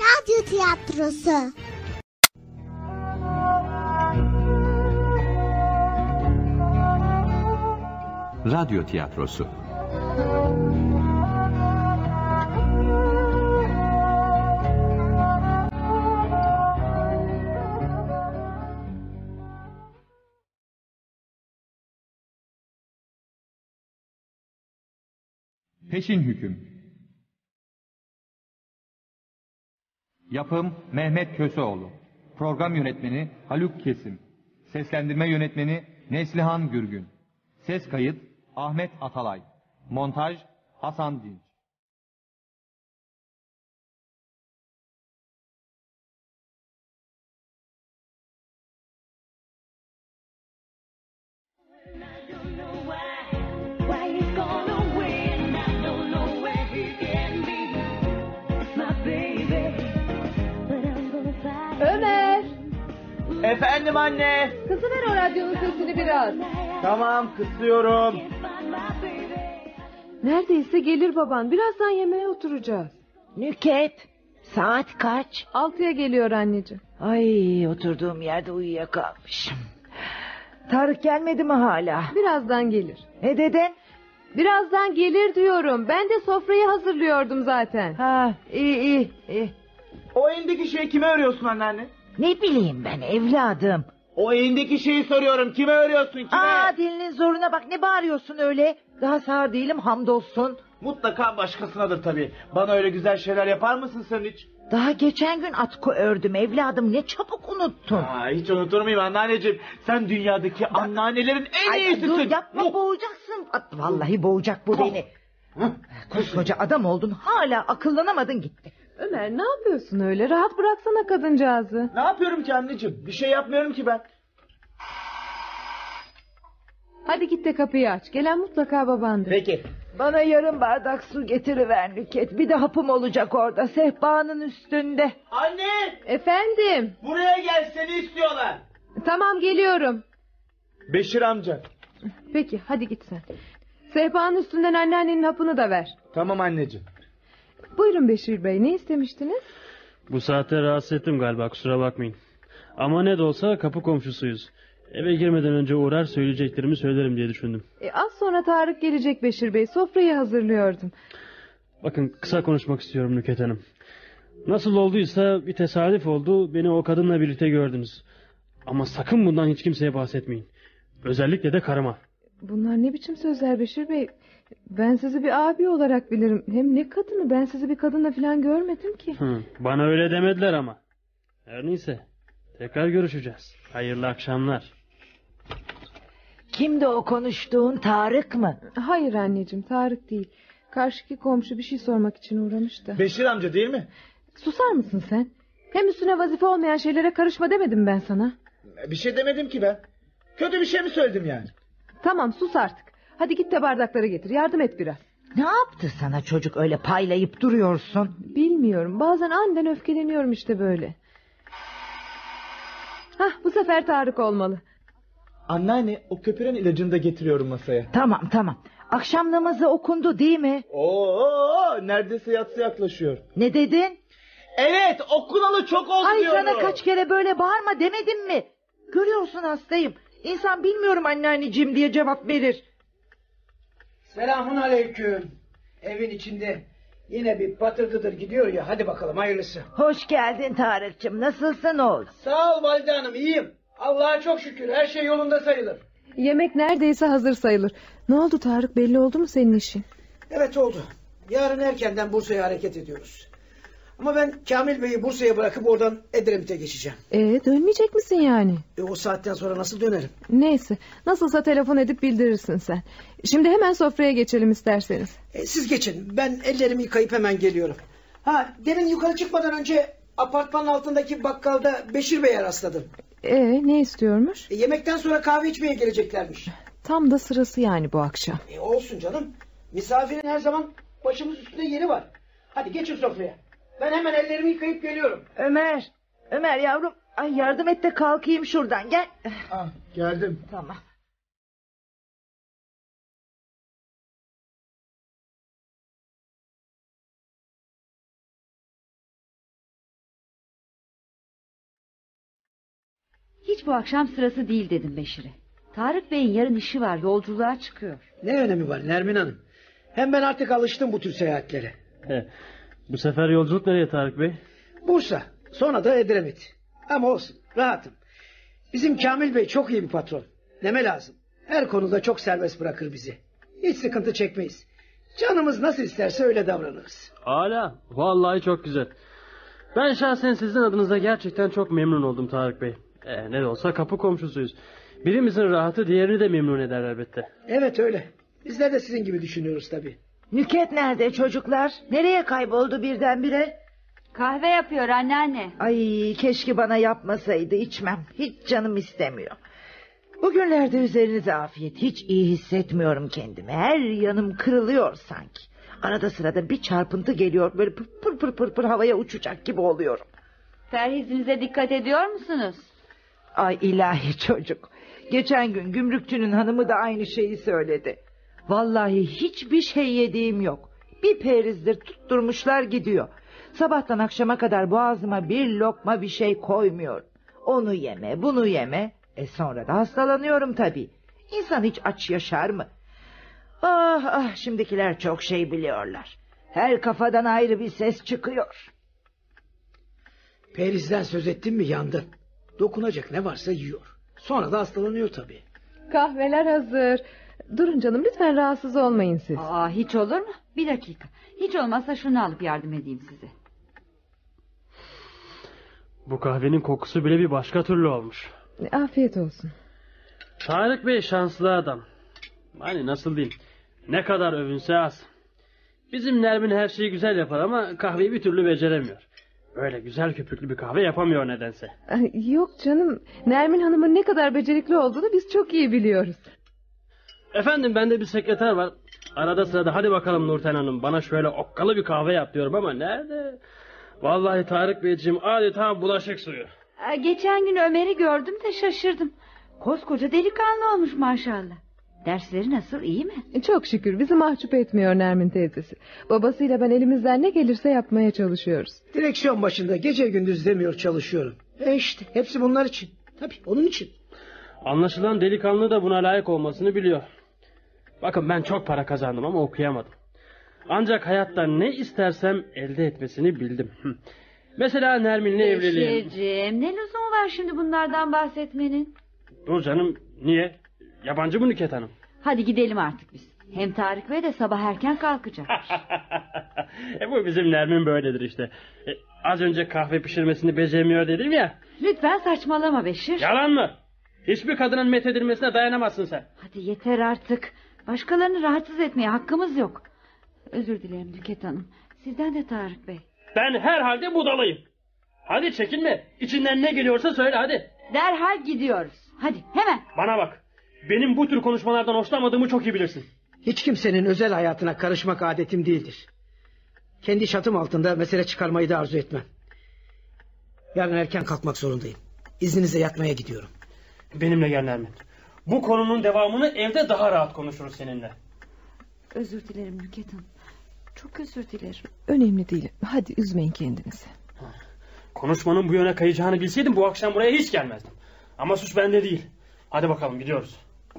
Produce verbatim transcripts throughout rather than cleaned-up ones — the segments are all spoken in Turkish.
Radyo tiyatrosu. Radyo tiyatrosu. Peşin hüküm. Yapım Mehmet Köseoğlu. Program yönetmeni Haluk Kesim. Seslendirme yönetmeni Neslihan Gürgün. Ses kayıt Ahmet Atalay. Montaj Hasan Dinç. Ömer! Efendim anne. Kızıver o radyonun sesini biraz. Tamam, kısıyorum. Neredeyse gelir baban. Birazdan yemeğe oturacağız. Nüket, saat kaç? Altıya geliyor anneciğim. Ay, oturduğum yerde uyuyakalmışım. Tarık gelmedi mi hala? Birazdan gelir. Ne dedin? Birazdan gelir diyorum. Ben de sofrayı hazırlıyordum zaten. Ha, iyi iyi iyi. O elindeki şeyi kime örüyorsun anneanne? Ne bileyim ben evladım. O elindeki şeyi soruyorum, kime örüyorsun, kime? Aa, dilinin zoruna bak, ne bağırıyorsun öyle? Daha sağır değilim hamdolsun. Mutlaka başkasınadır tabii. Bana öyle güzel şeyler yapar mısın sen hiç? Daha geçen gün atkı ördüm evladım, ne çabuk unuttun. Aa, hiç unutur muyum anneanneciğim? Sen dünyadaki da... annelerin en Ay, iyisisin. dur yapma, oh. Boğacaksın. Vallahi boğacak bu oh. beni. Koskoca adam oldun, hala akıllanamadın gitti. Ömer, ne yapıyorsun öyle? Rahat bıraksana kadıncağızı. Ne yapıyorum ki anneciğim? Bir şey yapmıyorum ki ben. Hadi git de kapıyı aç. Gelen mutlaka babandır. Peki. Bana yarım bardak su getiriver Nüket. Bir de hapım olacak orada, sehpanın üstünde. Anne! Efendim? Buraya gel, seni istiyorlar. Tamam, geliyorum. Beşir amca. Peki, hadi git sen. Sehpanın üstünden anneannenin hapını da ver. Tamam anneciğim. Buyurun Beşir Bey, ne istemiştiniz? Bu saatte rahatsız ettim galiba, kusura bakmayın. Ama ne de olsa kapı komşusuyuz. Eve girmeden önce uğrar, söyleyeceklerimi söylerim diye düşündüm. E, az sonra Tarık gelecek Beşir Bey, sofrayı hazırlıyordum. Bakın, kısa konuşmak istiyorum Nüket Hanım. Nasıl olduysa bir tesadüf oldu, beni o kadınla birlikte gördünüz. Ama sakın bundan hiç kimseye bahsetmeyin. Özellikle de karıma. Bunlar ne biçim sözler Beşir Bey? Ben sizi bir abi olarak bilirim. Hem ne kadını, ben sizi bir kadınla falan görmedim ki. Hı, bana öyle demediler ama. Her neyse, tekrar görüşeceğiz. Hayırlı akşamlar. Kimdi o konuştuğun, Tarık mı? Hayır anneciğim, Tarık değil. Karşıki komşu bir şey sormak için uğramış da. Beşir amca değil mi? Susar mısın sen? Hem üstüne vazife olmayan şeylere karışma demedim ben sana. Bir şey demedim ki ben. Kötü bir şey mi söyledim yani? Tamam, sus artık. Hadi git de bardakları getir, yardım et biraz. Ne yaptı sana çocuk, öyle paylayıp duruyorsun? Bilmiyorum, bazen aniden öfkeleniyorum işte böyle. Hah, bu sefer Tarık olmalı. Anneanne, o köpüren ilacını da getiriyorum masaya. Tamam tamam, akşam namazı okundu değil mi? Oo, neredeyse yatsı yaklaşıyor. Ne dedin? Evet, okunalı çok oldu Ay, diyorum. sana kaç kere böyle bağırma demedim mi? Görüyorsun hastayım. İnsan bilmiyorum anneanneciğim diye cevap verir. Selamun aleyküm. Evin içinde yine bir patırdıdır gidiyor ya, hadi bakalım hayırlısı. Hoş geldin Tarık'cığım, nasılsın oğlum? Sağ ol valide hanım, iyiyim. Allah'a çok şükür, her şey yolunda sayılır. Yemek neredeyse hazır sayılır. Ne oldu Tarık, belli oldu mu senin işin? Evet oldu. Yarın erkenden Bursa'ya hareket ediyoruz. Ama ben Kamil Bey'i Bursa'ya bırakıp oradan Edremit'e geçeceğim. Ee, dönmeyecek misin yani? E, o saatten sonra nasıl dönerim? Neyse, nasılsa telefon edip bildirirsin sen. Şimdi hemen sofraya geçelim isterseniz. E, siz geçin, ben ellerimi yıkayıp hemen geliyorum. Ha, demin yukarı çıkmadan önce apartmanın altındaki bakkalda Beşir Bey'e rastladım. Ee, ne istiyormuş? E, yemekten sonra kahve içmeye geleceklermiş. Tam da sırası yani bu akşam. E, olsun canım. Misafirin her zaman başımız üstünde yeri var. Hadi geçin sofraya. Ben hemen ellerimi yıkayıp geliyorum. Ömer, Ömer yavrum, ay yardım et de kalkayım şuradan, gel. Ah, geldim. Tamam. Hiç bu akşam sırası değil dedim Beşir'e. Tarık Bey'in yarın işi var, yolculuğa çıkıyor. Ne önemi var Nermin Hanım? Hem ben artık alıştım bu tür seyahatlere. He. Bu sefer yolculuk nereye Tarık Bey? Bursa, sonra da Edremit. Ama olsun, rahatım. Bizim Kamil Bey çok iyi bir patron. Deme lazım. Her konuda çok serbest bırakır bizi. Hiç sıkıntı çekmeyiz. Canımız nasıl isterse öyle davranırız. Hala, vallahi çok güzel. Ben şahsen sizin adınıza gerçekten çok memnun oldum Tarık Bey. Ee, ne de olsa kapı komşusuyuz. Birimizin rahatı diğerini de memnun eder elbette. Evet öyle. Bizler de sizin gibi düşünüyoruz tabii. Nüket nerede çocuklar? Nereye kayboldu birdenbire? Kahve yapıyor anneanne. Ay keşke bana yapmasaydı, içmem. Hiç canım istemiyor. Bugünlerde üzerinize afiyet. Hiç iyi hissetmiyorum kendimi. Her yanım kırılıyor sanki. Arada sırada bir çarpıntı geliyor. Böyle pır pır pır pır, pır havaya uçacak gibi oluyorum. Perhizinize dikkat ediyor musunuz? Ay ilahi çocuk. Geçen gün gümrükçünün hanımı da aynı şeyi söyledi. Vallahi hiçbir şey yediğim yok. Bir perizdir tutturmuşlar gidiyor. Sabahtan akşama kadar boğazıma bir lokma bir şey koymuyor. Onu yeme, bunu yeme. E sonra da hastalanıyorum tabii. İnsan hiç aç yaşar mı? Ah ah, şimdikiler çok şey biliyorlar. Her kafadan ayrı bir ses çıkıyor. Perizden söz ettin mi yandın. Dokunacak ne varsa yiyor. Sonra da hastalanıyor tabii. Kahveler hazır. Durun canım, lütfen rahatsız olmayın siz. Aa, hiç olur mu? Bir dakika. Hiç olmazsa şunu alıp yardım edeyim size. Bu kahvenin kokusu bile bir başka türlü olmuş. Afiyet olsun. Tarık Bey şanslı adam. Hani nasıl diyeyim, ne kadar övünse az. Bizim Nermin her şeyi güzel yapar ama kahveyi bir türlü beceremiyor. Öyle güzel köpüklü bir kahve yapamıyor nedense. Ay, yok canım, Nermin Hanım'ın ne kadar becerikli olduğunu biz çok iyi biliyoruz. Efendim, bende bir sekreter var. Arada sırada hadi bakalım Nurten Hanım, bana şöyle okkalı bir kahve yap diyorum ama nerede? Vallahi Tarık Beyciğim adeta bulaşık suyu. Aa, geçen gün Ömer'i gördüm de şaşırdım. Koskoca delikanlı olmuş maşallah. Dersleri nasıl, iyi mi? Çok şükür, bizi mahcup etmiyor Nermin teyzesi. Babasıyla ben elimizden ne gelirse yapmaya çalışıyoruz. Direksiyon başında gece gündüz demiyor çalışıyorum. E işte hepsi bunlar için. Tabii onun için. Anlaşılan delikanlı da buna layık olmasını biliyor. Bakın, ben çok para kazandım ama okuyamadım. Ancak hayatta ne istersem elde etmesini bildim. Mesela Nermin'le evliliğim. Beşirciğim, ne lüzumu var şimdi bunlardan bahsetmenin? Dur canım, niye? Yabancı mı Nüket Hanım? Hadi gidelim artık biz. Hem Tarık Bey de sabah erken kalkacak. e bu bizim Nermin böyledir işte. E, az önce kahve pişirmesini beceremiyor dedim ya. Lütfen saçmalama Beşir. Yalan mı? Hiçbir kadının methedilmesine dayanamazsın sen. Hadi yeter artık. Başkalarını rahatsız etmeye hakkımız yok. Özür dilerim Nüket Hanım. Sizden de Tarık Bey. Ben herhalde budalıyım. Hadi çekinme. İçinden ne geliyorsa söyle hadi. Derhal gidiyoruz. Hadi hemen. Bana bak. Benim bu tür konuşmalardan hoşlanmadığımı çok iyi bilirsin. Hiç kimsenin özel hayatına karışmak adetim değildir. Kendi çatım altında mesele çıkarmayı da arzu etmem. Yarın erken kalkmak zorundayım. İzninizle yatmaya gidiyorum. Benimle gel Nermin. Bu konunun devamını evde daha rahat konuşuruz seninle. Özür dilerim Nüket Hanım. Çok özür dilerim. Önemli değil. Hadi üzmeyin kendinizi. Konuşmanın bu yöne kayacağını bilseydim bu akşam buraya hiç gelmezdim. Ama suç bende değil. Hadi bakalım, gidiyoruz.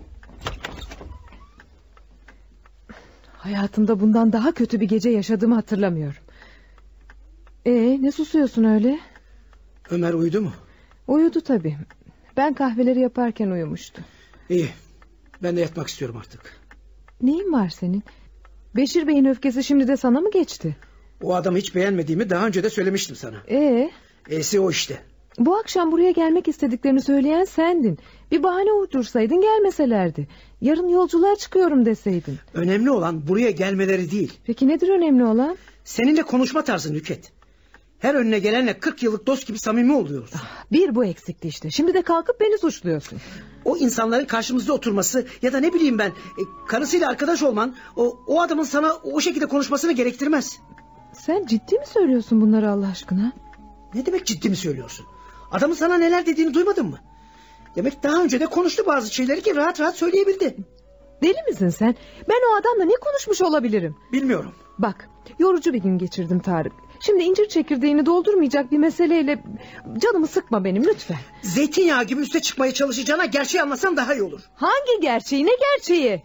Hayatımda bundan daha kötü bir gece yaşadığımı hatırlamıyorum. Ee, ne susuyorsun öyle? Ömer uyudu mu? Uyudu tabii. Ben kahveleri yaparken uyumuştu. İyi. Ben de yatmak istiyorum artık. Neyin var senin? Beşir Bey'in öfkesi şimdi de sana mı geçti? O adamı hiç beğenmediğimi daha önce de söylemiştim sana. Ee? E'si o işte. Bu akşam buraya gelmek istediklerini söyleyen sendin. Bir bahane uydursaydın gelmeselerdi. Yarın yolculuğa çıkıyorum deseydin. Önemli olan buraya gelmeleri değil. Peki nedir önemli olan? Seninle konuşma tarzın Nüket. Her önüne gelenle kırk yıllık dost gibi samimi oluyorsun. Bir bu eksikti işte. Şimdi de kalkıp beni suçluyorsun. O insanların karşımızda oturması ya da ne bileyim ben e, karısıyla arkadaş olman o, o adamın sana o şekilde konuşmasını gerektirmez. Sen ciddi mi söylüyorsun bunları Allah aşkına? Ne demek ciddi mi söylüyorsun? Adamın sana neler dediğini duymadın mı? Demek daha önce de konuştu bazı şeyleri ki rahat rahat söyleyebildi. Deli misin sen? Ben o adamla ne konuşmuş olabilirim? Bilmiyorum. Bak, yorucu bir gün geçirdim Tarık. Şimdi incir çekirdeğini doldurmayacak bir meseleyle canımı sıkma benim lütfen. Zeytinyağı gibi üste çıkmaya çalışacağına gerçeği anlasan daha iyi olur. Hangi gerçeği, ne gerçeği?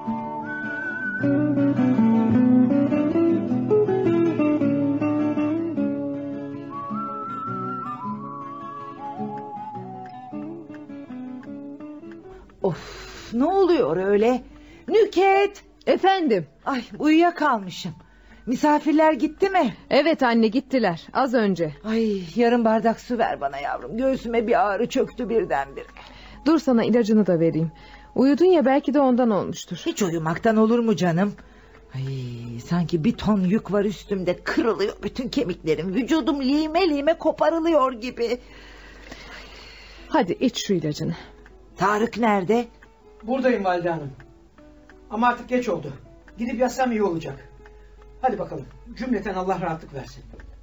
Of, ne oluyor öyle? Nüket! Efendim? Ay, uyuyakalmışım. Misafirler gitti mi? Evet anne, gittiler az önce. Ay, yarım bardak su ver bana yavrum. Göğsüme bir ağrı çöktü birdenbire. Dur, sana ilacını da vereyim. Uyudun ya, belki de ondan olmuştur. Hiç uyumaktan olur mu canım? Ay, sanki bir ton yük var üstümde. Kırılıyor bütün kemiklerim. Vücudum lime lime koparılıyor gibi. Hadi iç şu ilacını. Tarık nerede? Buradayım valide hanım. Ama artık geç oldu. Gidip yatsam iyi olacak. Hadi bakalım. Cümleten Allah rahatlık versin.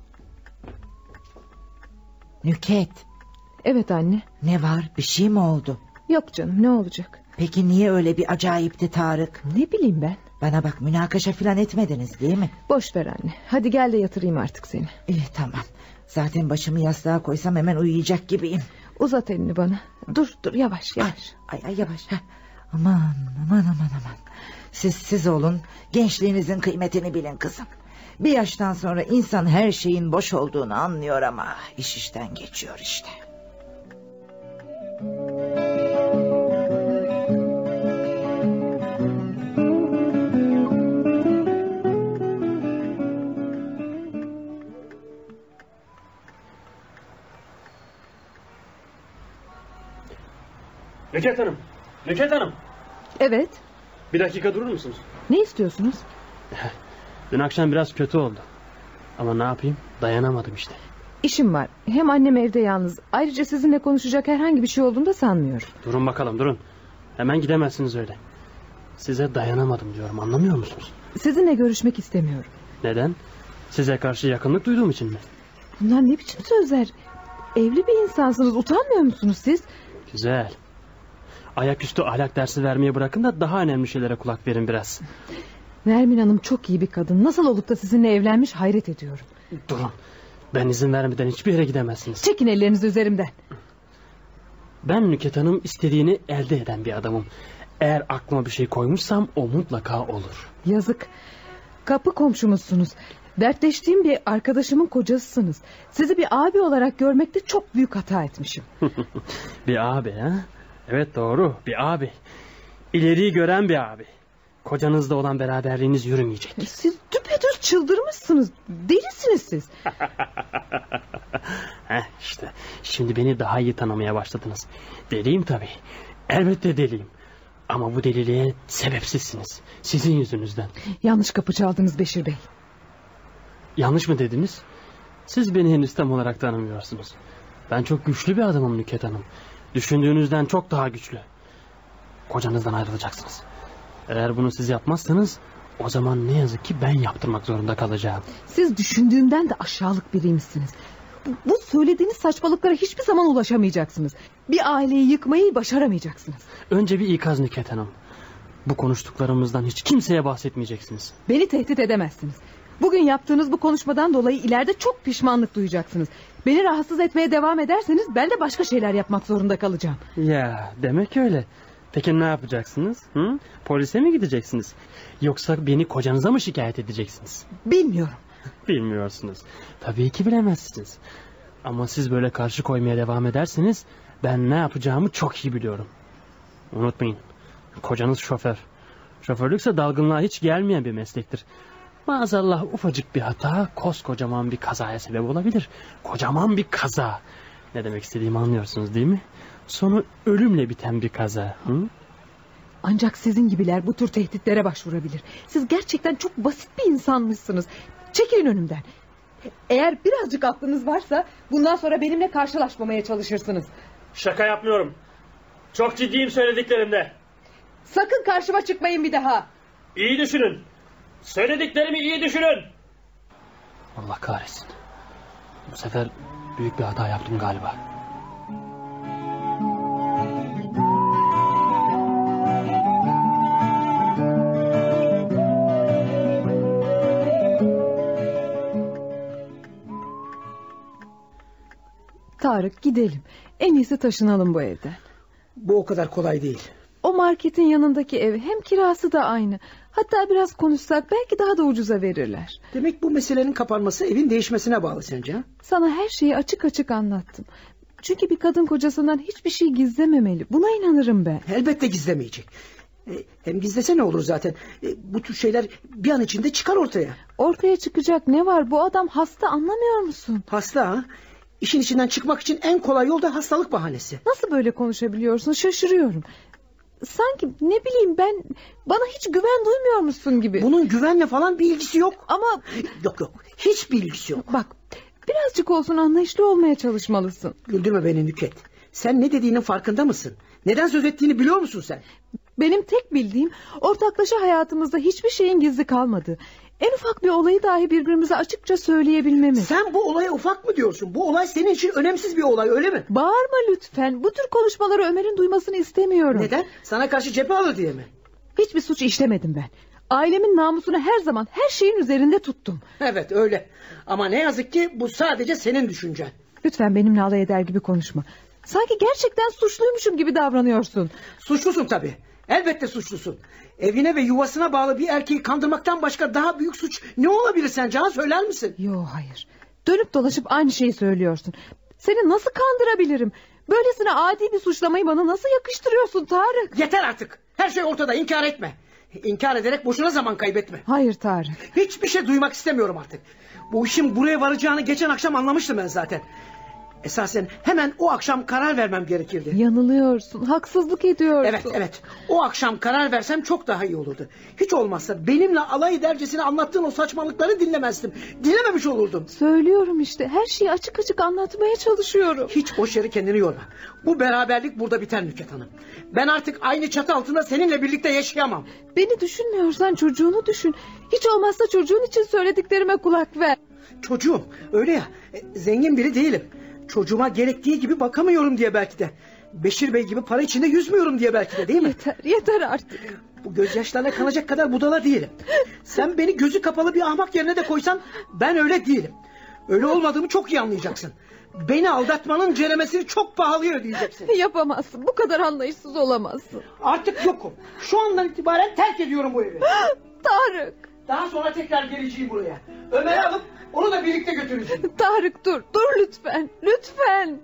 Nüket. Evet anne. Ne var? Bir şey mi oldu? Yok canım, ne olacak? Peki niye öyle bir acayipti Tarık? Ne bileyim ben. Bana bak, münakaşa falan etmediniz değil mi? Boş ver anne. Hadi gel de yatırayım artık seni. İyi, tamam. Zaten başımı yastığa koysam hemen uyuyacak gibiyim. Uzat elini bana. Dur dur, yavaş yavaş. Ay ay yavaş. Heh. Aman aman aman aman. Siz siz olun. Gençliğinizin kıymetini bilin kızım. Bir yaştan sonra insan her şeyin boş olduğunu anlıyor ama iş işten geçiyor işte. Nüket Hanım. Nüket Hanım. Evet. Bir dakika durur musunuz? Ne istiyorsunuz? Dün akşam biraz kötü oldu. Ama ne yapayım? Dayanamadım işte. İşim var. Hem annem evde yalnız. Ayrıca sizinle konuşacak herhangi bir şey olduğunu da sanmıyorum. Durun bakalım, durun. Hemen gidemezsiniz öyle. Size dayanamadım diyorum, anlamıyor musunuz? Sizinle görüşmek istemiyorum. Neden? Size karşı yakınlık duyduğum için mi? Bunlar ne biçim sözler? Evli bir insansınız, utanmıyor musunuz siz? Güzel. Ayaküstü ahlak dersi vermeye bırakın da daha önemli şeylere kulak verin biraz. Nermin Hanım çok iyi bir kadın. Nasıl olup da sizinle evlenmiş hayret ediyorum. Durun. Ben izin vermeden hiçbir yere gidemezsiniz. Çekin ellerinizi üzerimden. Ben Nüket Hanım istediğini elde eden bir adamım. Eğer aklıma bir şey koymuşsam o mutlaka olur. Yazık. Kapı komşumuzsunuz. Dertleştiğim bir arkadaşımın kocasısınız. Sizi bir abi olarak görmekte çok büyük hata etmişim. Bir abi ha? Evet, doğru, bir abi. İleriyi gören bir abi. Kocanızla olan beraberliğiniz yürümeyecek. Siz düpedüz çıldırmışsınız. Delisiniz siz. Heh, işte şimdi beni daha iyi tanımaya başladınız. Deliyim tabii. Elbette deliyim. Ama bu deliliğe sebepsizsiniz. Sizin yüzünüzden. Yanlış kapı çaldınız Beşir Bey. Yanlış mı dediniz? Siz beni henüz tam olarak tanımıyorsunuz. Ben çok güçlü bir adamım Nüket Hanım. Düşündüğünüzden çok daha güçlü. Kocanızdan ayrılacaksınız. Eğer bunu siz yapmazsanız o zaman ne yazık ki ben yaptırmak zorunda kalacağım. Siz düşündüğümden de aşağılık biriymişsiniz. Bu, bu söylediğiniz saçmalıklara hiçbir zaman ulaşamayacaksınız. Bir aileyi yıkmayı başaramayacaksınız. Önce bir ikaz Nüket Hanım. Bu konuştuklarımızdan hiç kimseye bahsetmeyeceksiniz. Beni tehdit edemezsiniz. Bugün yaptığınız bu konuşmadan dolayı ileride çok pişmanlık duyacaksınız. Beni rahatsız etmeye devam ederseniz ben de başka şeyler yapmak zorunda kalacağım. Ya demek öyle. Peki ne yapacaksınız? Hı? Polise mi gideceksiniz? Yoksa beni kocanıza mı şikayet edeceksiniz? Bilmiyorum. Bilmiyorsunuz. Tabii ki bilemezsiniz. Ama siz böyle karşı koymaya devam ederseniz ben ne yapacağımı çok iyi biliyorum. Unutmayın. Kocanız şoför. Şoförlükse dalgınlığa hiç gelmeyen bir meslektir. Maazallah ufacık bir hata koskocaman bir kazaya sebep olabilir. Kocaman bir kaza. Ne demek istediğimi anlıyorsunuz değil mi? Sonu ölümle biten bir kaza. Hı? Ancak sizin gibiler bu tür tehditlere başvurabilir. Siz gerçekten çok basit bir insanmışsınız. Çekilin önümden. Eğer birazcık aklınız varsa bundan sonra benimle karşılaşmamaya çalışırsınız. Şaka yapmıyorum. Çok ciddiyim söylediklerimde. Sakın karşıma çıkmayın bir daha. İyi düşünün. Söylediklerimi iyi düşünün. Allah kahretsin. Bu sefer büyük bir hata yaptım galiba. Tarık, gidelim. En iyisi taşınalım bu evden. Bu o kadar kolay değil. O marketin yanındaki ev, hem kirası da aynı. Hatta biraz konuşsak belki daha da ucuza verirler. Demek bu meselenin kapanması evin değişmesine bağlı sence ha? Sana her şeyi açık açık anlattım. Çünkü bir kadın kocasından hiçbir şey gizlememeli. Buna inanırım ben. Elbette gizlemeyecek. E, hem gizlese ne olur zaten? E, bu tür şeyler bir an içinde çıkar ortaya. Ortaya çıkacak ne var? Bu adam hasta, anlamıyor musun? Hasta ha? İşin içinden çıkmak için en kolay yol da hastalık bahanesi. Nasıl böyle konuşabiliyorsun? Şaşırıyorum. Sanki ne bileyim ben, bana hiç güven duymuyor musun gibi. Bunun güvenle falan bir ilgisi yok. Ama yok yok, hiçbir ilgisi yok. Bak, birazcık olsun anlayışlı olmaya çalışmalısın. Güldürme beni Nüket. Sen ne dediğinin farkında mısın? Neden söz ettiğini biliyor musun sen? Benim tek bildiğim, ortaklaşa hayatımızda hiçbir şeyin gizli kalmadığı. En ufak bir olayı dahi birbirimize açıkça söyleyebilmemiz. Sen bu olaya ufak mı diyorsun? Bu olay senin için önemsiz bir olay, öyle mi? Bağırma lütfen. Bu tür konuşmaları Ömer'in duymasını istemiyorum. Neden? Sana karşı cephe alır diye mi? Hiçbir suç işlemedim ben. Ailemin namusunu her zaman, her şeyin üzerinde tuttum. Evet öyle. Ama ne yazık ki bu sadece senin düşüncen. Lütfen benimle alay eder gibi konuşma. Sanki gerçekten suçluymuşum gibi davranıyorsun. Suçlusun tabii. Elbette suçlusun. Evine ve yuvasına bağlı bir erkeği kandırmaktan başka daha büyük suç ne olabilir sence, ha, söyler misin? Yok, hayır. Dönüp dolaşıp aynı şeyi söylüyorsun. Seni nasıl kandırabilirim? Böylesine adi bir suçlamayı bana nasıl yakıştırıyorsun Tarık? Yeter artık. Her şey ortada, inkar etme. İnkar ederek boşuna zaman kaybetme. Hayır Tarık. Hiçbir şey duymak istemiyorum artık. Bu işin buraya varacağını geçen akşam anlamıştım ben zaten. Esasen hemen o akşam karar vermem gerekirdi. Yanılıyorsun, haksızlık ediyorsun. Evet evet, o akşam karar versem çok daha iyi olurdu. Hiç olmazsa benimle alay edercesine anlattığın o saçmalıkları dinlemezdim. Dinlememiş olurdum. Söylüyorum işte, her şeyi açık açık anlatmaya çalışıyorum. Hiç boş yere kendini yorma. Bu beraberlik burada biter Nüket Hanım. Ben artık aynı çatı altında seninle birlikte yaşayamam. Beni düşünmüyorsan çocuğunu düşün. Hiç olmazsa çocuğun için söylediklerime kulak ver. Çocuğum öyle ya, zengin biri değilim. Çocuğuma gerektiği gibi bakamıyorum diye belki de. Beşir Bey gibi para içinde yüzmüyorum diye belki de, değil mi? Yeter, yeter artık. Bu gözyaşlarına kanacak kadar budala değilim. Sen beni gözü kapalı bir ahmak yerine de koysan ben öyle değilim. Öyle olmadığımı çok iyi anlayacaksın. Beni aldatmanın ceremesini çok pahalıya ödeyeceksin. Yapamazsın, bu kadar anlayışsız olamazsın. Artık yokum. Şu andan itibaren terk ediyorum bu evi. Tarık. Daha sonra tekrar geleceğim buraya. Ömer'i alıp onu da birlikte götüreceğim. Tarık dur, dur lütfen, lütfen.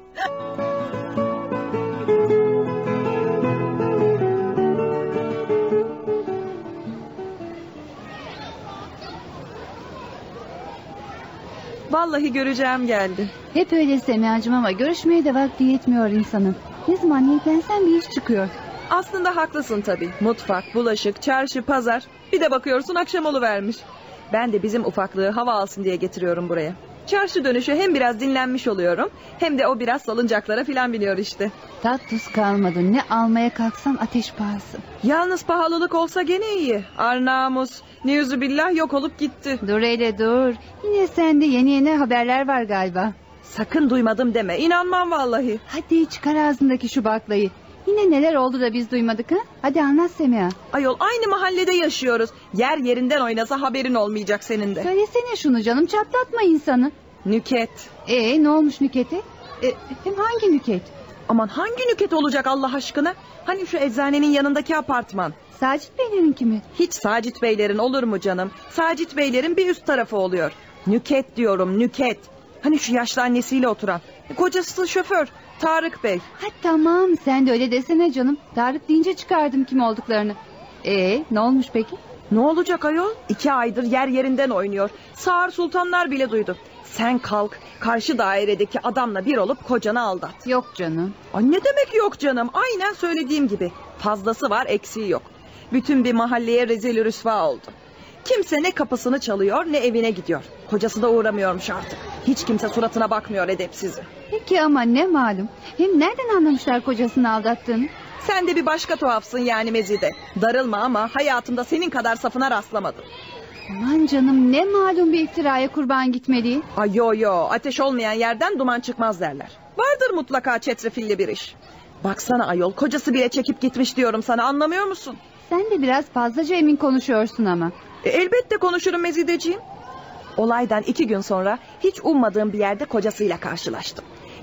Vallahi göreceğim geldi. Hep öyle Semiha'cığım ama görüşmeye de vakti yetmiyor insanın. Ne zaman niyetlensen bir iş çıkıyor. Aslında haklısın tabii. Mutfak, bulaşık, çarşı, pazar. Bir de bakıyorsun akşam oluvermiş. Ben de bizim ufaklığı hava alsın diye getiriyorum buraya. Çarşı dönüşü hem biraz dinlenmiş oluyorum, hem de o biraz salıncaklara filan biniyor işte. Tat tuz kalmadı. Ne almaya kalksan ateş pahası. Yalnız pahalılık olsa gene iyi. Ar namus, niyüzübillah yok olup gitti. Dur hele dur. Yine sende yeni yeni haberler var galiba. Sakın duymadım deme, inanmam vallahi. Hadi çıkar ağzındaki şu baklayı. Yine neler oldu da biz duymadık ha? Hadi anlat Semiha. Ayol aynı mahallede yaşıyoruz. Yer yerinden oynasa haberin olmayacak senin de. Söylesene şunu canım, çatlatma insanı. Nüket. Ee ne olmuş Nüket'e? E, hem hangi Nüket? Aman hangi Nüket olacak Allah aşkına? Hani şu eczanenin yanındaki apartman. Sacit Beylerin mi? Hiç Sacit Beylerin olur mu canım? Sacit Beylerin bir üst tarafı oluyor. Nüket diyorum, Nüket. Hani şu yaşlı annesiyle oturan. Kocası şoför Tarık Bey. Ha tamam, sen de öyle desene canım. Tarık deyince çıkardım kim olduklarını. Ee ne olmuş peki? Ne olacak ayol? İki aydır yer yerinden oynuyor. Sağır sultanlar bile duydu. Sen kalk karşı dairedeki adamla bir olup kocanı aldat. Yok canım. Ay ne demek yok canım? Aynen söylediğim gibi. Fazlası var, eksiği yok. Bütün bir mahalleye rezil rüsva oldu. Kimse ne kapısını çalıyor ne evine gidiyor. Kocası da uğramıyormuş artık. Hiç kimse suratına bakmıyor edepsizi. Peki ama ne malum? Hem nereden anlamışlar kocasını aldattığını? Sen de bir başka tuhafsın yani Mezide. Darılma ama hayatımda senin kadar safına rastlamadım. Aman canım, ne malum bir iftiraya kurban gitmeliği. Ay yo yo, ateş olmayan yerden duman çıkmaz derler. Vardır mutlaka çetrefilli bir iş. Baksana ayol, kocası bile çekip gitmiş diyorum sana, anlamıyor musun? Sen de biraz fazlaca emin konuşuyorsun ama. E, elbette konuşurum Mezideciğim. Olaydan iki gün sonra hiç ummadığım bir yerde kocasıyla karşılaştım.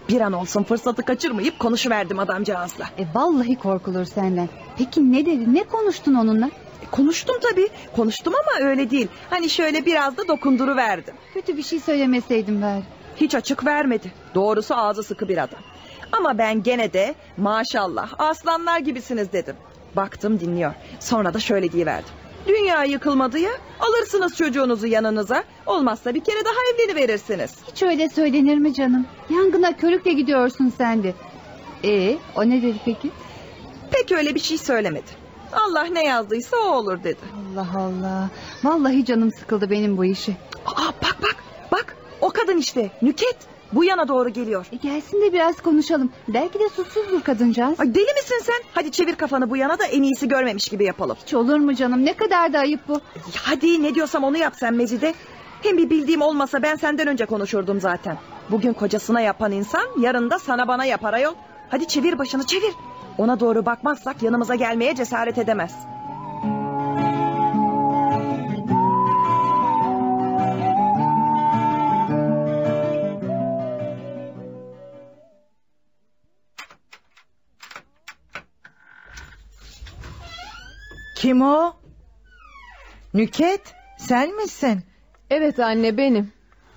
Bir an olsun fırsatı kaçırmayıp konuşuverdim adamcağızla. E vallahi korkulur senden. Peki ne dedi? Ne konuştun onunla? E, konuştum tabii. Konuştum ama öyle değil. Hani şöyle biraz da dokunduruverdim. Kötü bir şey söylemeseydin bari. Hiç açık vermedi. Doğrusu ağzı sıkı bir adam. Ama ben gene de maşallah aslanlar gibisiniz dedim. Baktım dinliyor. Sonra da şöyle diyiverdim. Dünya yıkılmadı ya, alırsınız çocuğunuzu yanınıza. Olmazsa bir kere daha evleniverirsiniz. Hiç öyle söylenir mi canım? Yangına körükle gidiyorsun sen de. Ee, o ne dedi peki? Pek öyle bir şey söylemedi. Allah ne yazdıysa o olur dedi. Allah Allah. Vallahi canım sıkıldı benim bu işi. Aa, bak bak bak o kadın işte Nüket. Bu yana doğru geliyor. E gelsin de biraz konuşalım. Belki de suçsuzdur kadıncağız. Ay deli misin sen? Hadi çevir kafanı bu yana da en iyisi görmemiş gibi yapalım. Hiç olur mu canım? Ne kadar da ayıp bu. Hadi ne diyorsam onu yap sen Mecide. Hem bir bildiğim olmasa ben senden önce konuşurdum zaten. Bugün kocasına yapan insan yarın da sana bana yapar ayol. Hadi çevir başını çevir. Ona doğru bakmazsak yanımıza gelmeye cesaret edemez. Kim o? Nüket, sen misin? Evet anne benim.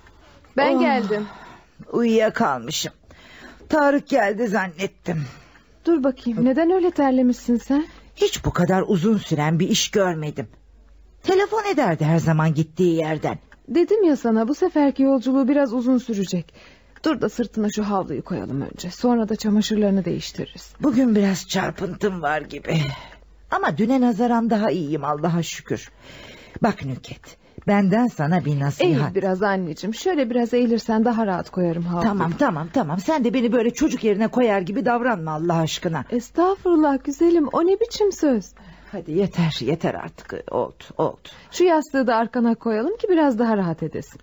Ben Oh, geldim. Uyuyakalmışım. Tarık geldi zannettim. Dur bakayım, neden öyle terlemişsin sen? Hiç bu kadar uzun süren bir iş görmedim. Telefon ederdi her zaman gittiği yerden. Dedim ya sana, bu seferki yolculuğu biraz uzun sürecek. Dur da sırtına şu havluyu koyalım önce. Sonra da çamaşırlarını değiştiririz. Bugün biraz çarpıntım var gibi. Ama düne nazaran daha iyiyim Allah'a şükür. Bak Nüket, benden sana bir nasihat. Eğil biraz anneciğim. Şöyle biraz eğilirsen daha rahat koyarım havluyu. Tamam tamam tamam. Sen de beni böyle çocuk yerine koyar gibi davranma Allah aşkına. Estağfurullah güzelim, o ne biçim söz? Hadi yeter yeter artık, oldu oldu. Şu yastığı da arkana koyalım ki biraz daha rahat edesin.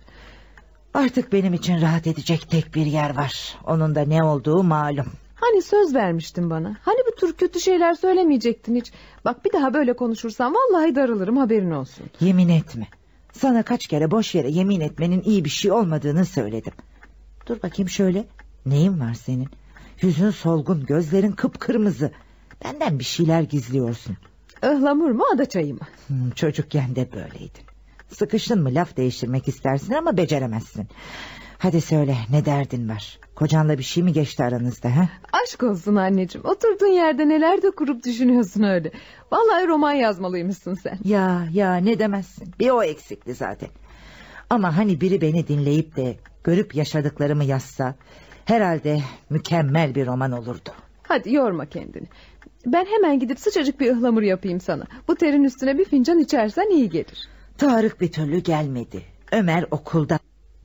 Artık benim için rahat edecek tek bir yer var. Onun da ne olduğu malum. Hani söz vermiştin bana. Hani bu tür kötü şeyler söylemeyecektin hiç. Bak bir daha böyle konuşursan vallahi darılırım, haberin olsun. Yemin etme. Sana kaç kere boş yere yemin etmenin iyi bir şey olmadığını söyledim. Dur bakayım şöyle. Neyin var senin? Yüzün solgun, gözlerin kıpkırmızı. Benden bir şeyler gizliyorsun. Ihlamur mu, ada çayı mı? Hmm, çocukken de böyleydin. Sıkıştın mı laf değiştirmek istersin ama beceremezsin. Hadi söyle, ne derdin var? Kocanla bir şey mi geçti aranızda? Ha? Aşk olsun anneciğim, oturduğun yerde neler de kurup düşünüyorsun öyle. Vallahi roman yazmalıymışsın sen. Ya ya ne demezsin, bir o eksikti zaten. Ama hani biri beni dinleyip de görüp yaşadıklarımı yazsa, herhalde mükemmel bir roman olurdu. Hadi yorma kendini. Ben hemen gidip sıcacık bir ıhlamur yapayım sana. Bu terin üstüne bir fincan içersen iyi gelir. Tarık bir türlü gelmedi. Ömer okulda.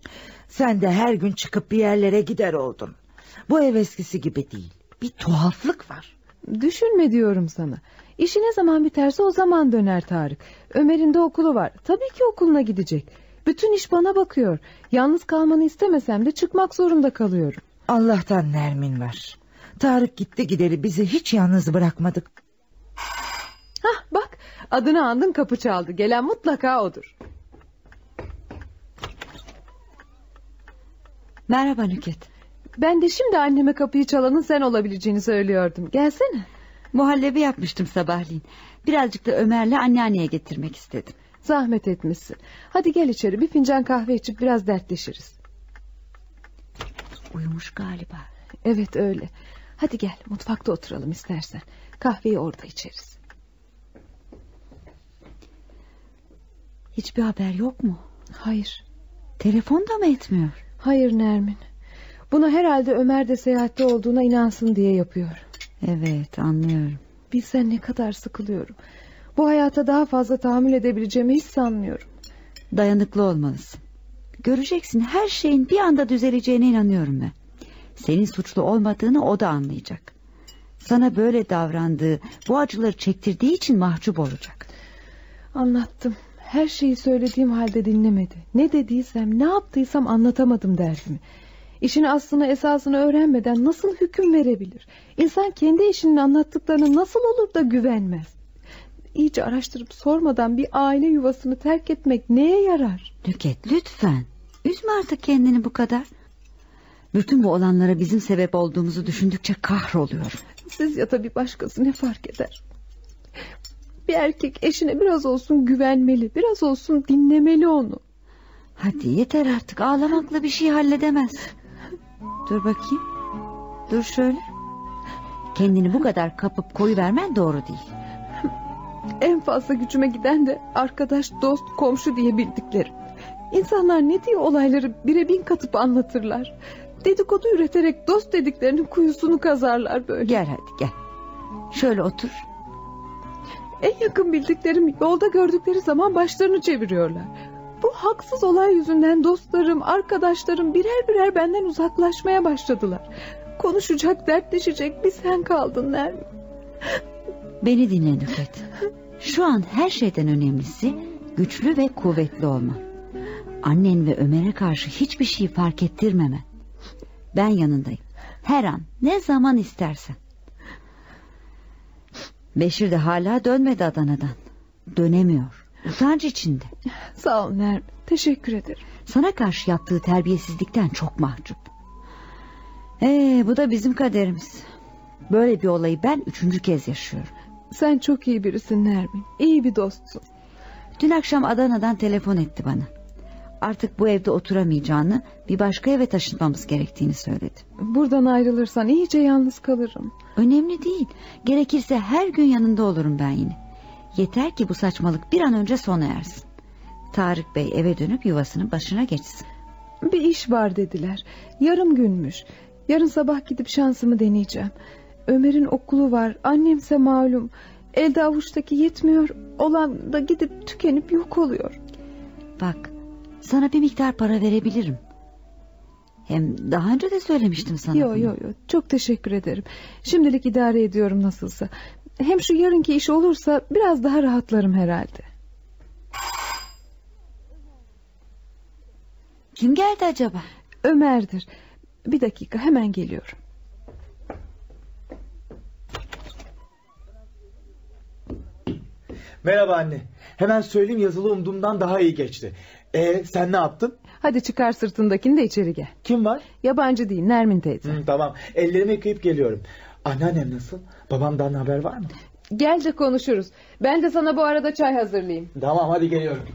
Sen de her gün çıkıp bir yerlere gider oldun. Bu ev eskisi gibi değil. Bir tuhaflık var. Düşünme diyorum sana. İşi ne zaman biterse o zaman döner Tarık. Ömer'in de okulu var. Tabii ki okuluna gidecek. Bütün iş bana bakıyor. Yalnız kalmanı istemesem de çıkmak zorunda kalıyorum. Allah'tan Nermin var. Tarık gitti gideri bizi hiç yalnız bırakmadık. Hah bak, adını andın, kapı çaldı. Gelen mutlaka odur. Merhaba Nüket. Ben de şimdi anneme kapıyı çalanın sen olabileceğini söylüyordum. Gelsene. Muhallebi yapmıştım sabahleyin. Birazcık da Ömer'le anneanneye getirmek istedim. Zahmet etmişsin. Hadi gel içeri, bir fincan kahve içip biraz dertleşiriz. Uyumuş galiba. Evet öyle. Hadi gel mutfakta oturalım istersen. Kahveyi orada içeriz. Hiçbir haber yok mu? Hayır. Telefon da mı etmiyor? Hayır Nermin. Bunu herhalde Ömer de seyahatte olduğuna inansın diye yapıyor. Evet, anlıyorum. Bilsen ne kadar sıkılıyorum. Bu hayata daha fazla tahammül edebileceğimi hiç sanmıyorum. Dayanıklı olmalısın. Göreceksin, her şeyin bir anda düzeleceğine inanıyorum ben. Senin suçlu olmadığını o da anlayacak. Sana böyle davrandığı, bu acıları çektirdiği için mahcup olacak. Anlattım. Her şeyi söylediğim halde dinlemedi. Ne dediysem, ne yaptıysam anlatamadım derdimi. İşin aslını esasını öğrenmeden nasıl hüküm verebilir? İnsan kendi işinin anlattıklarına nasıl olur da güvenmez? İyice araştırıp sormadan bir aile yuvasını terk etmek neye yarar? Nüket lütfen. Üzme artık kendini bu kadar. Bütün bu olanlara bizim sebep olduğumuzu düşündükçe kahroluyorum. Siz ya da bir başkası ne fark eder? Bir erkek eşine biraz olsun güvenmeli, biraz olsun dinlemeli onu. Hadi yeter artık, ağlamakla bir şey halledemez. Dur bakayım. Dur şöyle. Kendini bu kadar kapıp koyuvermen doğru değil. En fazla gücüme giden de arkadaş, dost, komşu diye bildiklerim. İnsanlar ne diye olayları bire bin katıp anlatırlar. Dedikodu üreterek dost dediklerinin kuyusunu kazarlar böyle. Gel hadi gel. Şöyle otur. En yakın bildiklerim yolda gördükleri zaman başlarını çeviriyorlar. Bu haksız olay yüzünden dostlarım, arkadaşlarım birer birer benden uzaklaşmaya başladılar. Konuşacak, dertleşecek bir sen kaldın Nermin. Beni dinle Nükhet. Şu an her şeyden önemlisi güçlü ve kuvvetli olman. Annen ve Ömer'e karşı hiçbir şey fark ettirmeme. Ben yanındayım. Her an, ne zaman istersen. Beşir de hala dönmedi Adana'dan. Dönemiyor. Utanç içinde. Sağ ol Nermin. Teşekkür ederim. Sana karşı yaptığı terbiyesizlikten çok mahcup. Ee, bu da bizim kaderimiz. Böyle bir olayı ben üçüncü kez yaşıyorum. Sen çok iyi birisin Nermin. İyi bir dostsun. Dün akşam Adana'dan telefon etti bana. Artık bu evde oturamayacağını, bir başka eve taşınmamız gerektiğini söyledi. Buradan ayrılırsan iyice yalnız kalırım. Önemli değil. Gerekirse her gün yanında olurum ben yine. Yeter ki bu saçmalık bir an önce sona ersin. Tarık Bey eve dönüp yuvasının başına geçsin. Bir iş var dediler. Yarım günmüş. Yarın sabah gidip şansımı deneyeceğim. Ömer'in okulu var. Annemse malum. Elde avuçtaki yetmiyor. Olan da gidip tükenip yok oluyor. Bak, sana bir miktar para verebilirim. Hem daha önce de söylemiştim sana. Yok yok yok. Çok teşekkür ederim. Şimdilik idare ediyorum nasılsa. Hem şu yarınki iş olursa biraz daha rahatlarım herhalde. Kim geldi acaba? Ömer'dir. Bir dakika, hemen geliyorum. Merhaba anne. Hemen söyleyeyim, yazılı umduğumdan daha iyi geçti. Ee, sen ne yaptın? Hadi çıkar sırtındakini de içeri gel. Kim var? Yabancı değil, Nermin teyze. Hı, tamam, ellerimi yıkayıp geliyorum. Anneannem nasıl? Babamdan haber var mı? Gel de konuşuruz. Ben de sana bu arada çay hazırlayayım. Tamam, hadi geliyorum.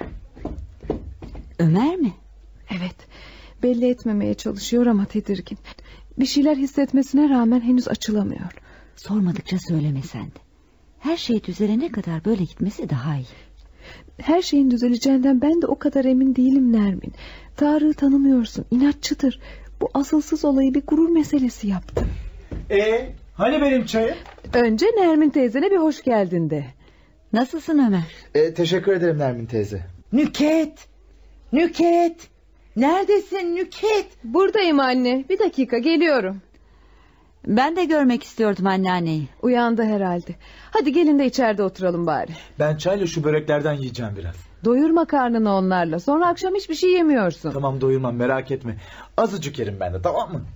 Ömer mi? Evet. Belli etmemeye çalışıyor ama tedirgin. Bir şeyler hissetmesine rağmen henüz açılamıyor. Sormadıkça söyleme sen de. Her şey düzelene kadar böyle gitmesi daha iyi. Her şeyin düzeleceğinden ben de o kadar emin değilim Nermin. Tarık'ı tanımıyorsun, inatçıdır. Bu asılsız olayı bir gurur meselesi yaptı. Ee, hani benim çayım? Önce Nermin teyzene bir hoş geldin de. Nasılsın Ömer? Ee, teşekkür ederim Nermin teyze. Nüket! Nüket! Neredesin Nüket? Buradayım anne. Bir dakika, geliyorum. Ben de görmek istiyordum anneanneyi. Uyandı herhalde. Hadi gelin de içeride oturalım bari. Ben çayla şu böreklerden yiyeceğim biraz. Doyurma karnını onlarla. Sonra akşam hiçbir şey yemiyorsun. Tamam, doyurmam, merak etme. Azıcık yerim ben de, tamam mı?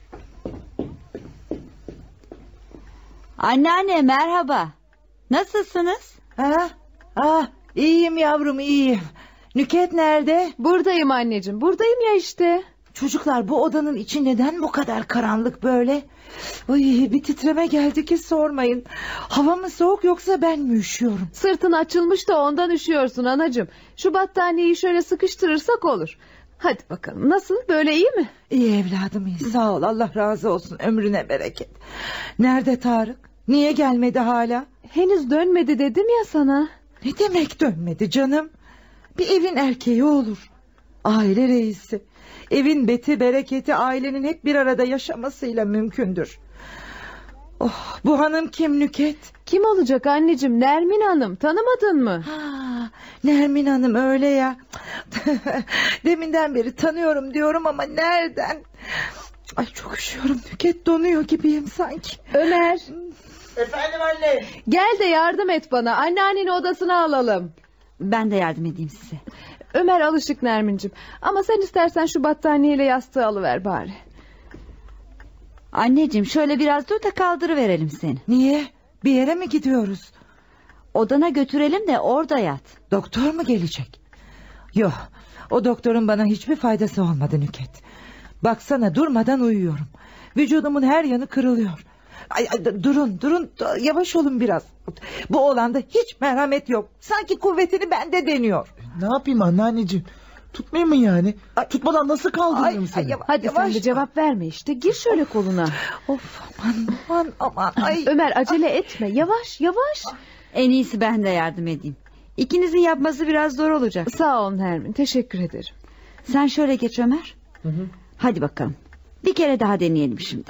Anneanne merhaba. Nasılsınız? Ha? Ah, iyiyim yavrum, iyiyim. Nüket nerede? Buradayım anneciğim. Buradayım ya işte. Çocuklar, bu odanın içi neden bu kadar karanlık böyle? Ay, bir titreme geldi ki sormayın. Hava mı soğuk yoksa ben mi üşüyorum? Sırtın açılmış da ondan üşüyorsun anacığım. Şu battaniyeyi şöyle sıkıştırırsak olur. Hadi bakalım, nasıl, böyle iyi mi? İyi evladım, iyi, sağ ol, Allah razı olsun, ömrüne bereket. Nerede Tarık? Niye gelmedi hala? Henüz dönmedi dedim ya sana. Ne demek dönmedi canım? Bir evin erkeği olur. Aile reisi. Evin beti bereketi ailenin hep bir arada yaşamasıyla mümkündür. Oh, bu hanım kim Nüket? Kim olacak anneciğim? Nermin Hanım, tanımadın mı? Ha, Nermin Hanım öyle ya. Deminden beri tanıyorum diyorum ama nereden? Ay, çok üşüyorum Nüket, donuyor gibiyim sanki. Ömer. Efendim anne. Gel de yardım et bana, anneannenin odasına alalım. Ben de yardım edeyim size. Ömer alışık Nermin'cim. Ama sen istersen şu battaniyeyle yastığı alıver bari. Anneciğim şöyle biraz dur da kaldırıverelim seni. Niye? Bir yere mi gidiyoruz? Odana götürelim de orada yat. Doktor mu gelecek? Yok, o doktorun bana hiçbir faydası olmadı Nüket. Baksana durmadan uyuyorum. Vücudumun her yanı kırılıyor. Ay, ay, durun durun yavaş olun biraz. Bu oğlanda hiç merhamet yok. Sanki kuvvetini bende deniyor. Ne yapayım anneanneciğim? Tutmayayım mı yani? Ay, Tutmadan nasıl kaldırırım ay, seni? ay, yavaş, Hadi yavaş. sen de cevap verme işte. Gir şöyle koluna. Of aman aman aman. Ay. Ömer acele etme. Yavaş yavaş. En iyisi ben de yardım edeyim. İkinizin yapması biraz zor olacak. Sağ ol Nermin. Teşekkür ederim. Sen şöyle geç Ömer. Hı hı. Hadi bakalım. Bir kere daha deneyelim şimdi.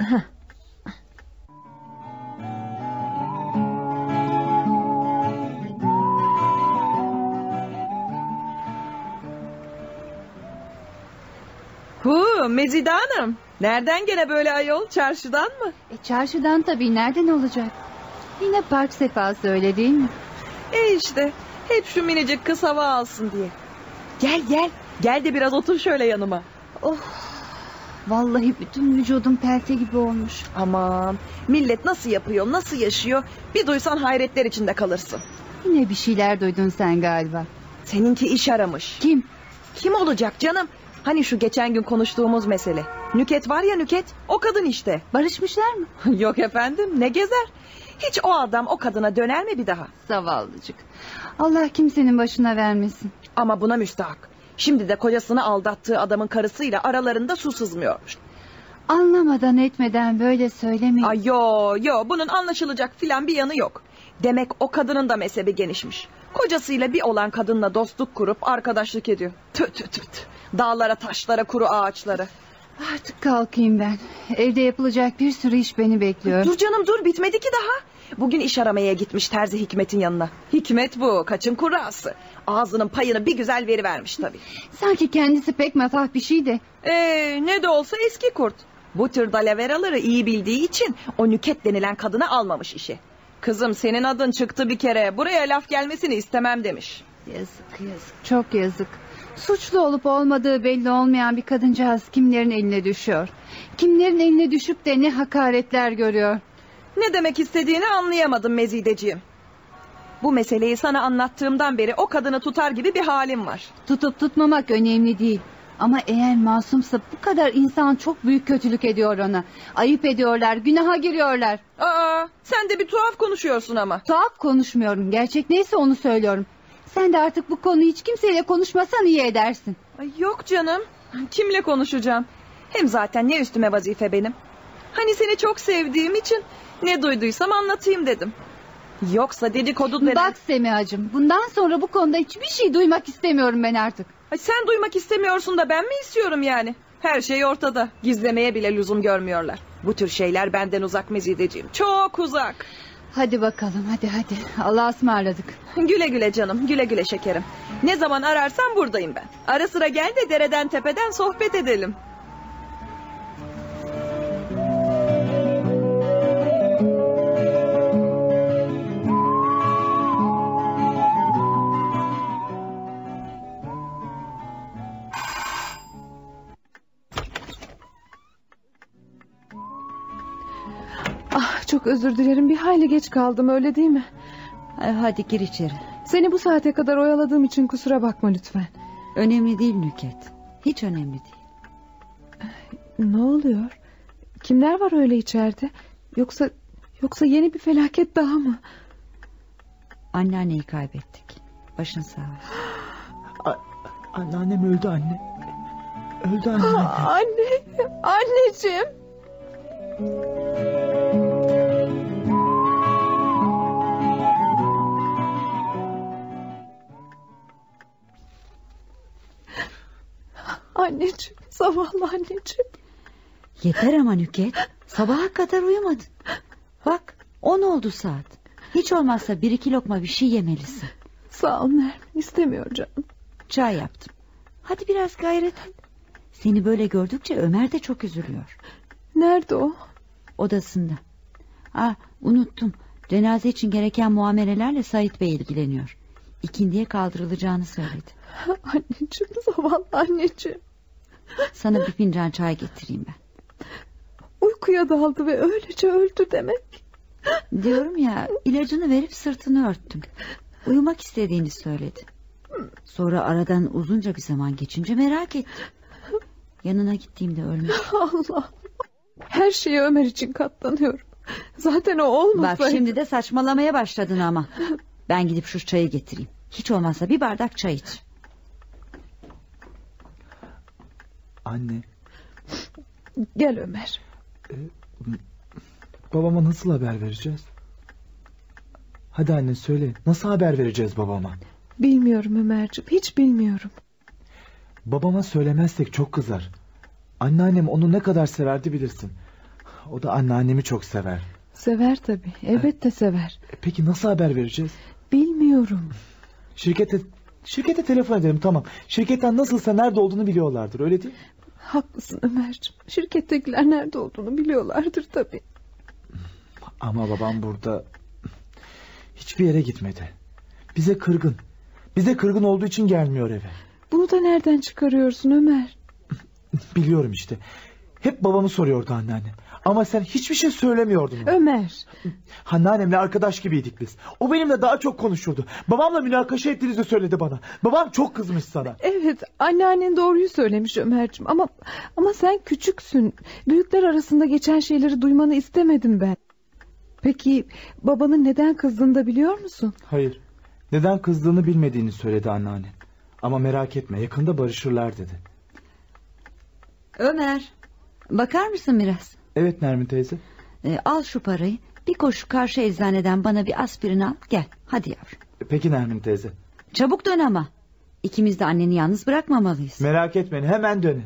Hu Mezide Hanım. Nereden gene böyle ayol? Çarşıdan mı? E, çarşıdan tabii, nereden olacak? Yine park sefası, öyle değil mi? E işte hep şu minicik kız hava alsın diye. Gel gel. Gel de biraz otur şöyle yanıma. Oh, vallahi bütün vücudum pelte gibi olmuş. Aman millet nasıl yapıyor, nasıl yaşıyor? Bir duysan hayretler içinde kalırsın. Yine bir şeyler duydun sen galiba. Seninki iş aramış. Kim? Kim olacak canım? Hani şu geçen gün konuştuğumuz mesele. Nüket var ya, Nüket, o kadın işte. Barışmışlar mı? Yok efendim, ne gezer? Hiç o adam o kadına döner mi bir daha? Zavallıcık. Allah kimsenin başına vermesin. Ama buna müstahak. Şimdi de kocasını aldattığı adamın karısıyla aralarında su sızmıyormuş. Anlamadan etmeden böyle söylemeyin. Ay yo yo, bunun anlaşılacak filan bir yanı yok. Demek o kadının da mezhebi genişmiş. Kocasıyla bir olan kadınla dostluk kurup arkadaşlık ediyor. Tüh tüh tüh tüh. Dağlara, taşlara, kuru ağaçlara. Artık kalkayım ben. Evde yapılacak bir sürü iş beni bekliyor. Dur canım dur, bitmedi ki daha. Bugün iş aramaya gitmiş terzi Hikmet'in yanına. Hikmet bu, kaçın kurası. Ağzının payını bir güzel verivermiş tabii. Sanki kendisi pek matah bir şey de. Ee, ne de olsa eski kurt. Bu tür dalaveraları iyi bildiği için o Nüket denilen kadını almamış işe. Kızım senin adın çıktı bir kere, buraya laf gelmesini istemem demiş. Yazık yazık, çok yazık. Suçlu olup olmadığı belli olmayan bir kadıncağız kimlerin eline düşüyor. Kimlerin eline düşüp de ne hakaretler görüyor. Ne demek istediğini anlayamadım Mezideciğim. Bu meseleyi sana anlattığımdan beri o kadını tutar gibi bir halim var. Tutup tutmamak önemli değil. Ama eğer masumsa bu kadar insan çok büyük kötülük ediyor ona. Ayıp ediyorlar, günaha giriyorlar. Aa, sen de bir tuhaf konuşuyorsun ama. Tuhaf konuşmuyorum. Gerçek neyse onu söylüyorum. Sen de artık bu konuyu hiç kimseyle konuşmasan iyi edersin. Ay yok canım. Kimle konuşacağım? Hem zaten ne üstüme vazife benim. Hani seni çok sevdiğim için ne duyduysam anlatayım dedim. Yoksa dedikodu denen... Bak Semihacığım, bundan sonra bu konuda hiçbir şey duymak istemiyorum ben artık. Ay sen duymak istemiyorsun da ben mi istiyorum yani? Her şey ortada. Gizlemeye bile lüzum görmüyorlar. Bu tür şeyler benden uzak Mezideciğim. Çok uzak. Hadi bakalım, hadi hadi. Allah'a ısmarladık. Güle güle canım, güle güle şekerim. Ne zaman ararsan buradayım ben. Ara sıra gel de dereden tepeden sohbet edelim. Ah, çok özür dilerim, bir hayli geç kaldım, öyle değil mi? Hadi gir içeri. Seni bu saate kadar oyaladığım için kusura bakma lütfen. Önemli değil Nüket. Hiç önemli değil. Ne oluyor? Kimler var öyle içeride? Yoksa yoksa yeni bir felaket daha mı? Anneanneyi kaybettik. Başın sağ olsun. Anneannem öldü anne. Öldü anne. Aa, anne, anneciğim. Anneciğim, zavallı anneciğim. Yeter ama Nüket. Sabaha kadar uyumadın. Bak, on oldu saat. Hiç olmazsa bir iki lokma bir şey yemelisin. Sağ ol Nermin, istemiyor canım. Çay yaptım. Hadi biraz gayret et. Seni böyle gördükçe Ömer de çok üzülüyor. Nerede o? Odasında. Ah, unuttum. Cenaze için gereken muamelelerle Sait Bey ilgileniyor. İkindiye kaldırılacağını söyledi. Anneciğim, zavallı anneciğim. Sana bir fincan çay getireyim ben. Uykuya daldı ve öylece öldü demek. Diyorum ya, ilacını verip sırtını örttüm. Uyumak istediğini söyledi. Sonra aradan uzunca bir zaman geçince merak ettim. Yanına gittiğimde ölmüş. Allah. Her şeye Ömer için katlanıyorum. Zaten o olmasaydı. Bak şimdi de saçmalamaya başladın ama. Ben gidip şu çayı getireyim. Hiç olmazsa bir bardak çay iç. Anne. Gel Ömer. Ee, babama nasıl haber vereceğiz? Hadi anne söyle. Nasıl haber vereceğiz babama? Bilmiyorum Ömerciğim. Hiç bilmiyorum. Babama söylemezsek çok kızar. Anneannem onu ne kadar severdi bilirsin. O da anneannemi çok sever. Sever tabii. Elbette sever. Peki nasıl haber vereceğiz? Bilmiyorum. Şirkete şirkete telefon edelim, tamam. Şirketten nasılsa nerede olduğunu biliyorlardır, öyle değil mi? Haklısın Ömerciğim. Şirkettekiler nerede olduğunu biliyorlardır tabii. Ama babam burada hiçbir yere gitmedi. Bize kırgın. Bize kırgın olduğu için gelmiyor eve. Bunu da nereden çıkarıyorsun Ömer? Biliyorum işte. Hep babamı soruyordu anneannem. Ama sen hiçbir şey söylemiyordun ona. Ömer. Anneannemle arkadaş gibiydik biz. O benimle daha çok konuşurdu. Babamla münakaşa ettiğinizi söyledi bana. Babam çok kızmış sana. Evet, anneannen doğruyu söylemiş Ömerciğim. Ama ama sen küçüksün. Büyükler arasında geçen şeyleri duymanı istemedim ben. Peki babanın neden kızdığını da biliyor musun? Hayır. Neden kızdığını bilmediğini söyledi anneannem. Ama merak etme, yakında barışırlar dedi. Ömer, bakar mısın biraz? Evet Nermin teyze. Ee, al şu parayı. Bir koşu karşı eczaneden bana bir aspirin al. Gel hadi yavrum. Peki Nermin teyze. Çabuk dön ama. İkimiz de anneni yalnız bırakmamalıyız. Merak etmeyin, hemen dönerim.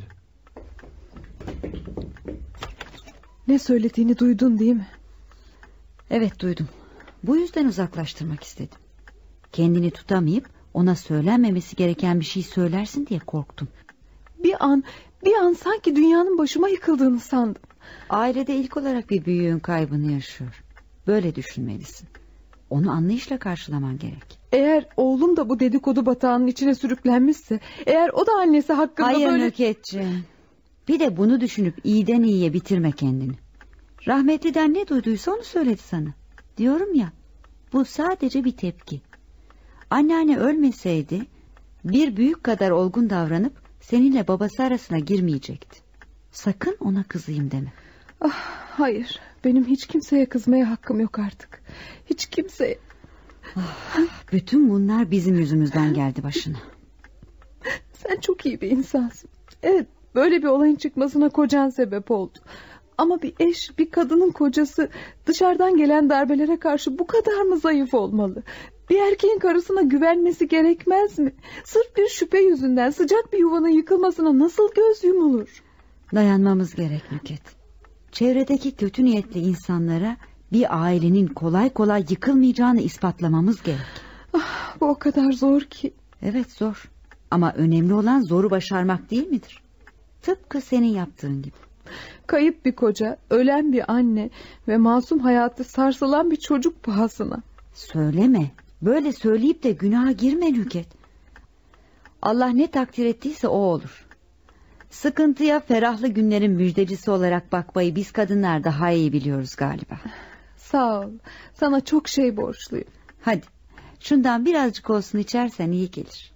Ne söylediğini duydun değil mi? Evet duydum. Bu yüzden uzaklaştırmak istedim. Kendini tutamayıp ona söylenmemesi gereken bir şey söylersin diye korktum. Bir an, bir an sanki dünyanın başıma yıkıldığını sandım. Ailede ilk olarak bir büyüğün kaybını yaşıyor. Böyle düşünmelisin. Onu anlayışla karşılaman gerek. Eğer oğlum da bu dedikodu batağının içine sürüklenmişse, eğer o da annesi hakkında Hayır böyle... Hayır Nükhetciğim. Bir de bunu düşünüp iyiden iyiye bitirme kendini. Rahmetliden ne duyduysa onu söyledi sana. Diyorum ya, bu sadece bir tepki. Anneanne ölmeseydi bir büyük kadar olgun davranıp seninle babası arasına girmeyecekti. Sakın ona kızayım deme. Ah, hayır, benim hiç kimseye kızmaya hakkım yok artık. Hiç kimseye. Ah, bütün bunlar bizim yüzümüzden geldi başına. Sen çok iyi bir insansın. Evet, böyle bir olayın çıkmasına kocan sebep oldu. Ama bir eş, bir kadının kocası dışarıdan gelen darbelere karşı bu kadar mı zayıf olmalı? Bir erkeğin karısına güvenmesi gerekmez mi? Sırf bir şüphe yüzünden sıcak bir yuvanın yıkılmasına nasıl göz yumulur? Dayanmamız gerek Nüket. Çevredeki kötü niyetli insanlara bir ailenin kolay kolay yıkılmayacağını ispatlamamız gerek. Ah, bu o kadar zor ki. Evet zor. Ama önemli olan zoru başarmak değil midir? Tıpkı senin yaptığın gibi. Kayıp bir koca, ölen bir anne ve masum hayatı sarsılan bir çocuk pahasına. Söyleme. Böyle söyleyip de günaha girme Nüket. Allah ne takdir ettiyse o olur. Sıkıntıya ferahlı günlerin müjdecisi olarak bakmayı biz kadınlar daha iyi biliyoruz galiba. Sağ ol. Sana çok şey borçluyum. Hadi şundan birazcık olsun içersen iyi gelir.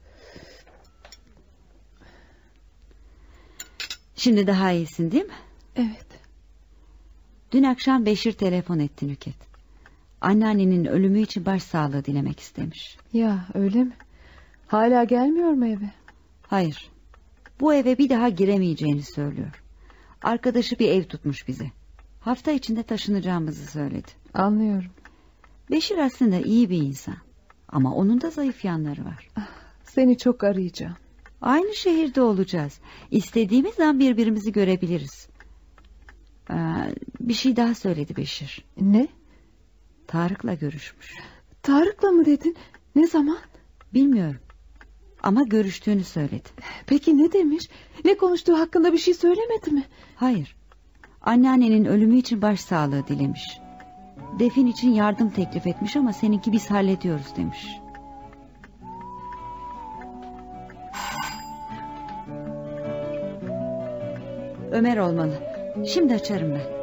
Şimdi daha iyisin değil mi? Evet. Dün akşam Beşir telefon etti Nüket. Anneannenin ölümü için başsağlığı dilemek istemiş. Ya öyle mi? Hala gelmiyor mu eve? Hayır. Bu eve bir daha giremeyeceğini söylüyor. Arkadaşı bir ev tutmuş bize. Hafta içinde taşınacağımızı söyledi. Anlıyorum. Beşir aslında iyi bir insan. Ama onun da zayıf yanları var. Ah, seni çok arayacağım. Aynı şehirde olacağız. İstediğimiz an birbirimizi görebiliriz. Ee, bir şey daha söyledi Beşir. Ne? Tarık'la görüşmüş. Tarık'la mı dedin? Ne zaman? Bilmiyorum. Ama görüştüğünü söyledi. Peki ne demiş? Ne konuştuğu hakkında bir şey söylemedi mi? Hayır. Anneannenin ölümü için başsağlığı dilemiş. Defin için yardım teklif etmiş ama seninki biz hallediyoruz demiş. Ömer olmalı. Şimdi açarım ben.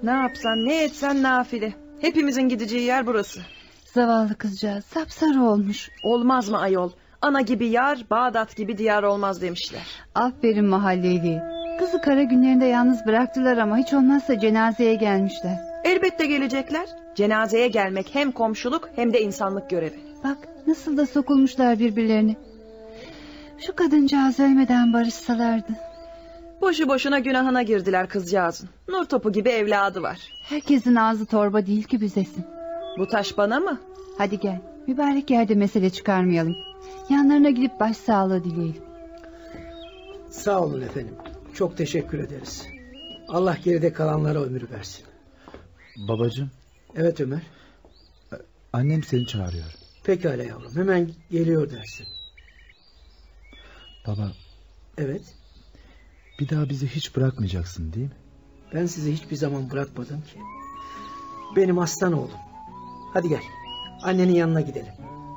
Ne yapsan ne etsen nafile. Hepimizin gideceği yer burası. Zavallı kızcağız sapsarı olmuş. Olmaz mı ayol? Ana gibi yar, Bağdat gibi diyar olmaz demişler. Aferin mahalleli. Kızı kara günlerinde yalnız bıraktılar ama hiç olmazsa cenazeye gelmişler. Elbette gelecekler. Cenazeye gelmek hem komşuluk hem de insanlık görevi. Bak nasıl da sokulmuşlar birbirlerine. Şu kadıncağız ölmeden barışsalardı. Boşu boşuna günahına girdiler kızcağızın. Nur topu gibi evladı var. Herkesin ağzı torba değil ki büzesin. Bu taş bana mı? Hadi gel, mübarek yerde mesele çıkarmayalım. Yanlarına gidip başsağlığı dileyelim. Sağ olun efendim. Çok teşekkür ederiz. Allah geride kalanlara ömür versin. Babacığım. Evet Ömer. Annem seni çağırıyor. Pekala yavrum, hemen geliyor dersin. Baba. Evet. Bir daha bizi hiç bırakmayacaksın değil mi? Ben sizi hiçbir zaman bırakmadım ki. Benim aslan oğlum. Hadi gel. Annenin yanına gidelim.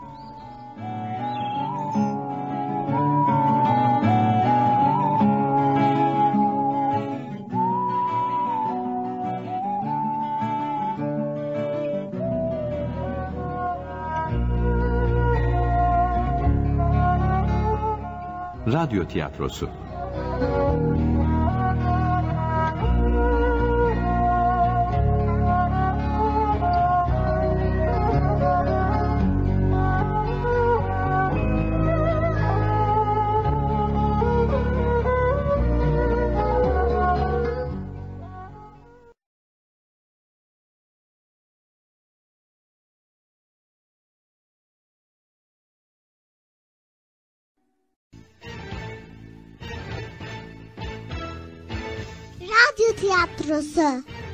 Radyo tiyatrosu. Radyo tiyatrosu.